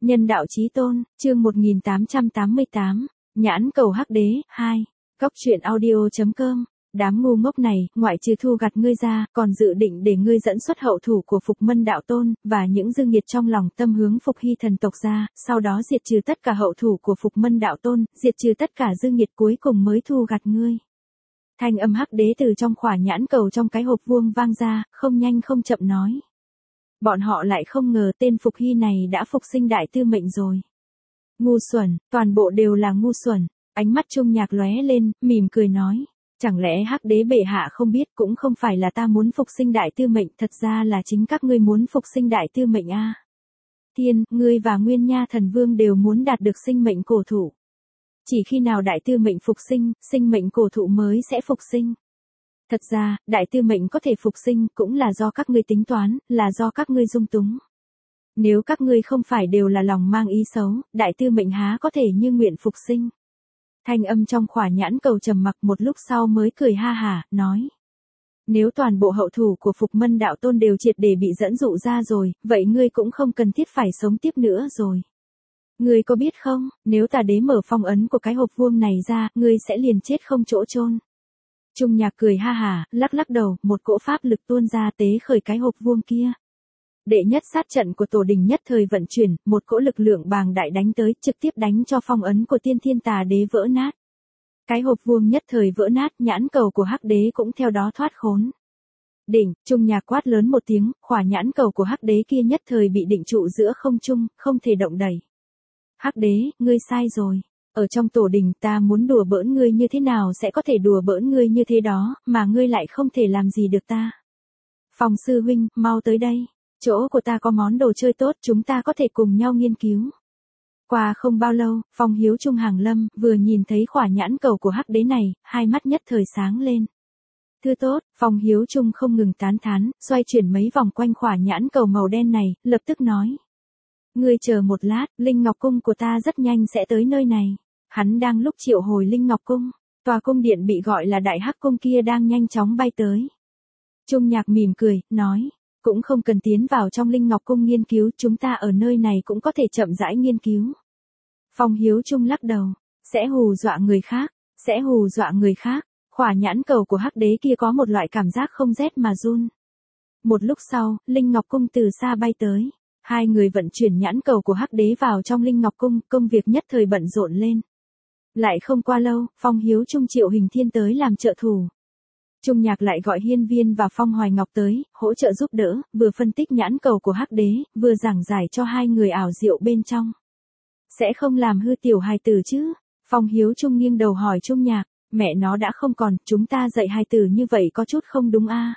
Nhân đạo chí tôn, chương 1888, nhãn cầu hắc đế, 2. Cóc truyện audio.com. Đám ngu ngốc này, ngoại trừ thu gặt ngươi ra, còn dự định để ngươi dẫn xuất hậu thủ của Phục Mân đạo tôn, và những dư nghiệt trong lòng tâm hướng Phục Hy thần tộc ra, sau đó diệt trừ tất cả hậu thủ của Phục Mân đạo tôn, diệt trừ tất cả dư nghiệt cuối cùng mới thu gặt ngươi. Thanh âm hắc đế từ trong khỏa nhãn cầu trong cái hộp vuông vang ra, không nhanh không chậm nói. Bọn họ lại không ngờ tên Phục Hy này đã phục sinh đại tư mệnh rồi. Ngu xuẩn, toàn bộ đều là ngu xuẩn. Ánh mắt Trung Nhạc lóe lên, mỉm cười nói. Chẳng lẽ hắc đế bệ hạ không biết, cũng không phải là ta muốn phục sinh đại tư mệnh, thật ra là chính các ngươi muốn phục sinh đại tư mệnh a. Tiên, ngươi và Nguyên Nha thần vương đều muốn đạt được sinh mệnh cổ thụ. Chỉ khi nào đại tư mệnh phục sinh, sinh mệnh cổ thụ mới sẽ phục sinh. Thật ra, đại tư mệnh có thể phục sinh cũng là do các ngươi tính toán, là do các ngươi dung túng. Nếu các ngươi không phải đều là lòng mang ý xấu, đại tư mệnh há có thể như nguyện phục sinh. Thanh âm trong khỏa nhãn cầu trầm mặc một lúc sau mới cười ha hả, nói. Nếu toàn bộ hậu thủ của Phục Mân đạo tôn đều triệt để bị dẫn dụ ra rồi, vậy ngươi cũng không cần thiết phải sống tiếp nữa rồi. Ngươi có biết không, nếu tà đế mở phong ấn của cái hộp vuông này ra, ngươi sẽ liền chết không chỗ chôn. Trung Nhạc cười ha hả, lắc lắc đầu, một cỗ pháp lực tuôn ra tế khởi cái hộp vuông kia. Đệ nhất sát trận của tổ đình nhất thời vận chuyển, một cỗ lực lượng bàng đại đánh tới, trực tiếp đánh cho phong ấn của tiên thiên tà đế vỡ nát. Cái hộp vuông nhất thời vỡ nát, nhãn cầu của hắc đế cũng theo đó thoát khốn. Đỉnh, Trung Nhạc quát lớn một tiếng, khỏa nhãn cầu của hắc đế kia nhất thời bị định trụ giữa không trung, không thể động đẩy. Hắc đế, ngươi sai rồi. Ở trong tổ đình ta muốn đùa bỡn ngươi như thế nào sẽ có thể đùa bỡn ngươi như thế đó, mà ngươi lại không thể làm gì được ta. Phong sư huynh, mau tới đây. Chỗ của ta có món đồ chơi tốt, chúng ta có thể cùng nhau nghiên cứu. Qua không bao lâu, Phong Hiếu Trung hàng lâm, vừa nhìn thấy khỏa nhãn cầu của hắc đế này, hai mắt nhất thời sáng lên. Thư tốt, Phong Hiếu Trung không ngừng tán thán, xoay chuyển mấy vòng quanh khỏa nhãn cầu màu đen này, lập tức nói. Ngươi chờ một lát, Linh Ngọc Cung của ta rất nhanh sẽ tới nơi này. Hắn đang lúc triệu hồi Linh Ngọc Cung, tòa cung điện bị gọi là Đại Hắc Cung kia đang nhanh chóng bay tới. Trung Nhạc mỉm cười, nói, cũng không cần tiến vào trong Linh Ngọc Cung nghiên cứu, chúng ta ở nơi này cũng có thể chậm rãi nghiên cứu. Phong Hiếu Trung lắc đầu, sẽ hù dọa người khác, sẽ hù dọa người khác. Khỏa nhãn cầu của hắc đế kia có một loại cảm giác không rét mà run. Một lúc sau, Linh Ngọc Cung từ xa bay tới. Hai người vận chuyển nhãn cầu của hắc đế vào trong Linh Ngọc Cung, công việc nhất thời bận rộn lên. Lại không qua lâu, Phong Hiếu Trung triệu Hình Thiên tới làm trợ thủ. Trung Nhạc lại gọi Hiên Viên và Phong Hoài Ngọc tới, hỗ trợ giúp đỡ, vừa phân tích nhãn cầu của hắc đế, vừa giảng giải cho hai người ảo diệu bên trong. Sẽ không làm hư tiểu hài tử chứ? Phong Hiếu Trung nghiêng đầu hỏi Trung Nhạc, mẹ nó đã không còn, chúng ta dạy hài tử như vậy có chút không đúng a?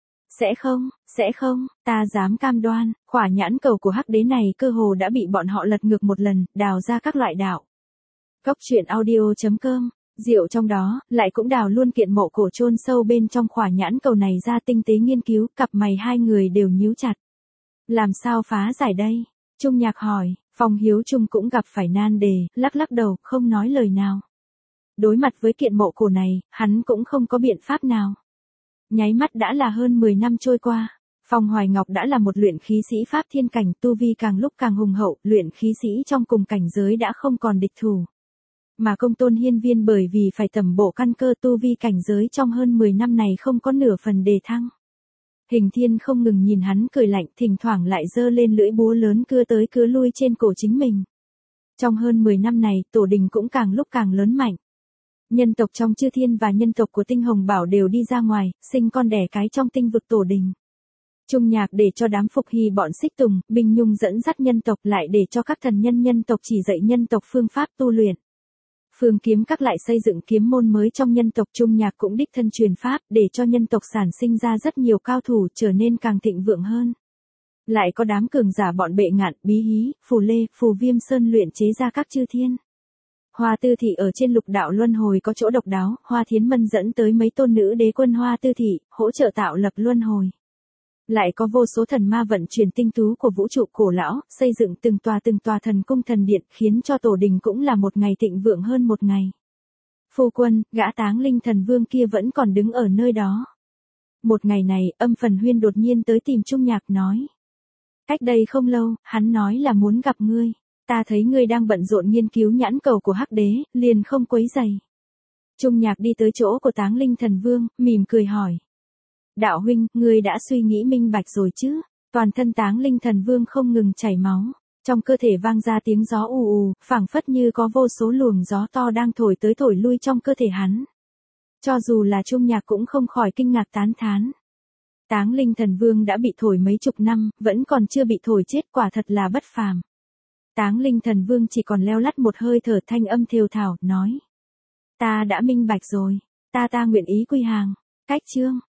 Sẽ không, ta dám cam đoan, khỏa nhãn cầu của hắc đế này cơ hồ đã bị bọn họ lật ngược một lần, đào ra các loại đạo. Cóc truyện audio.com, diệu trong đó, lại cũng đào luôn kiện mộ cổ chôn sâu bên trong khỏa nhãn cầu này ra tinh tế nghiên cứu, cặp mày hai người đều nhíu chặt. Làm sao phá giải đây? Trung Nhạc hỏi, Phong Hiếu Trung cũng gặp phải nan đề, lắc lắc đầu, không nói lời nào. Đối mặt với kiện mộ cổ này, hắn cũng không có biện pháp nào. Nháy mắt đã là hơn 10 năm trôi qua. Phong Hoài Ngọc đã là một luyện khí sĩ pháp thiên cảnh, tu vi càng lúc càng hùng hậu, luyện khí sĩ trong cùng cảnh giới đã không còn địch thủ. Mà Công Tôn Hiên Viên bởi vì phải tẩm bổ căn cơ, tu vi cảnh giới trong hơn 10 năm này không có nửa phần đề thăng. Hình Thiên không ngừng nhìn hắn cười lạnh, thỉnh thoảng lại giơ lên lưỡi búa lớn cưa tới cưa lui trên cổ chính mình. Trong hơn 10 năm này, tổ đình cũng càng lúc càng lớn mạnh. Nhân tộc trong Chư Thiên và nhân tộc của Tinh Hồng Bảo đều đi ra ngoài, sinh con đẻ cái trong tinh vực tổ đình. Trung Nhạc để cho đám Phục Hy bọn Xích Tùng, Bình Nhung dẫn dắt nhân tộc, lại để cho các thần nhân nhân tộc chỉ dạy nhân tộc phương pháp tu luyện. Phương Kiếm Các lại xây dựng kiếm môn mới trong nhân tộc. Trung Nhạc cũng đích thân truyền pháp, để cho nhân tộc sản sinh ra rất nhiều cao thủ, trở nên càng thịnh vượng hơn. Lại có đám cường giả bọn Bệ Ngạn, Bí Hí, Phù Lê, Phù Viêm Sơn luyện chế ra các chư thiên. Hoa Tư Thị ở trên lục đạo luân hồi có chỗ độc đáo, Hoa Thiến Mân dẫn tới mấy tôn nữ đế quân Hoa Tư Thị, hỗ trợ tạo lập luân hồi. Lại có vô số thần ma vận chuyển tinh tú của vũ trụ cổ lão, xây dựng từng tòa thần cung thần điện, khiến cho tổ đình cũng là một ngày thịnh vượng hơn một ngày. Phu quân, gã Táng Linh thần vương kia vẫn còn đứng ở nơi đó. Một ngày này, Âm Phần Huyên đột nhiên tới tìm Trung Nhạc nói. Cách đây không lâu, hắn nói là muốn gặp ngươi. Ta thấy ngươi đang bận rộn nghiên cứu nhãn cầu của Hắc Đế, liền không quấy rầy. Trung Nhạc đi tới chỗ của Táng Linh Thần Vương, mỉm cười hỏi. Đạo huynh, ngươi đã suy nghĩ minh bạch rồi chứ? Toàn thân Táng Linh Thần Vương không ngừng chảy máu. Trong cơ thể vang ra tiếng gió ù ù, phảng phất như có vô số luồng gió to đang thổi tới thổi lui trong cơ thể hắn. Cho dù là Trung Nhạc cũng không khỏi kinh ngạc tán thán. Táng Linh Thần Vương đã bị thổi mấy chục năm, vẫn còn chưa bị thổi chết, quả thật là bất phàm. Táng Linh Thần Vương chỉ còn leo lắt một hơi thở, thanh âm thều thào, nói. Ta đã minh bạch rồi, ta nguyện ý quy hàng. Cách chương